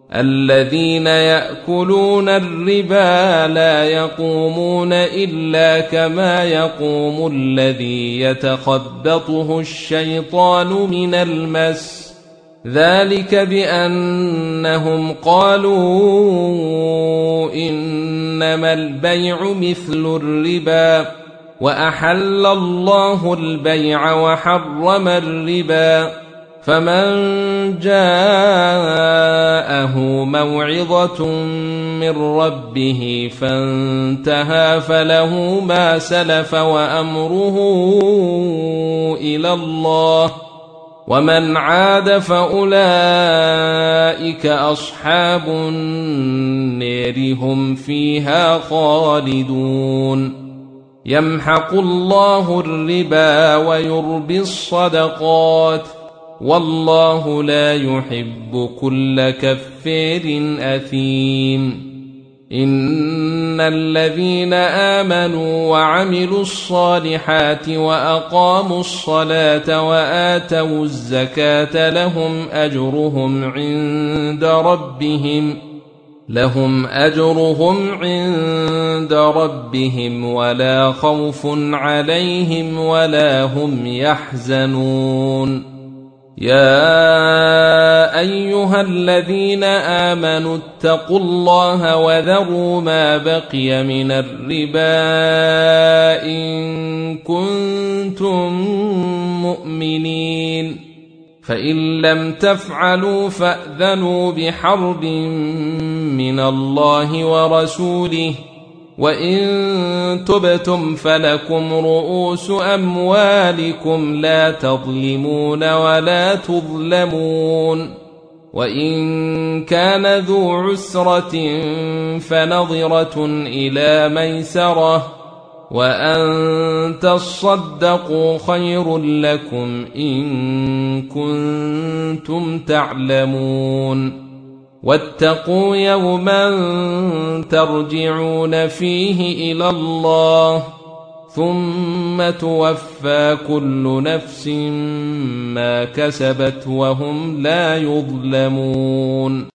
الذين يأكلون الربا لا يقومون إلا كما يقوم الذي يتخبطه الشيطان من المس، ذلك بأنهم قالوا إنما البيع مثل الربا وأحل الله البيع وحرم الربا، فمن جاءه موعظة من ربه فانتهى فله ما سلف وأمره إلى الله، ومن عاد فأولئك أصحاب النار هم فيها خالدون. يمحق الله الربا ويربي الصدقات، والله لا يحب كل كفار أثيم. إن الذين آمنوا وعملوا الصالحات وأقاموا الصلاة وآتوا الزكاة لهم أجرهم عند ربهم ولا خوف عليهم ولا هم يحزنون. يا أيها الذين آمنوا اتقوا الله وذروا ما بقي من الربا إن كنتم مؤمنين، فإن لم تفعلوا فأذنوا بحرب من الله ورسوله، وإن تبتم فلكم رؤوس أموالكم لا تظلمون ولا تظلمون، وإن كان ذو عسرة فنظرة إلى ميسرة، وأن تصدقوا خير لكم إن كنتم تعلمون. واتقوا يوما ترجعون فيه إلى الله ثم توفى كل نفس ما كسبت وهم لا يظلمون.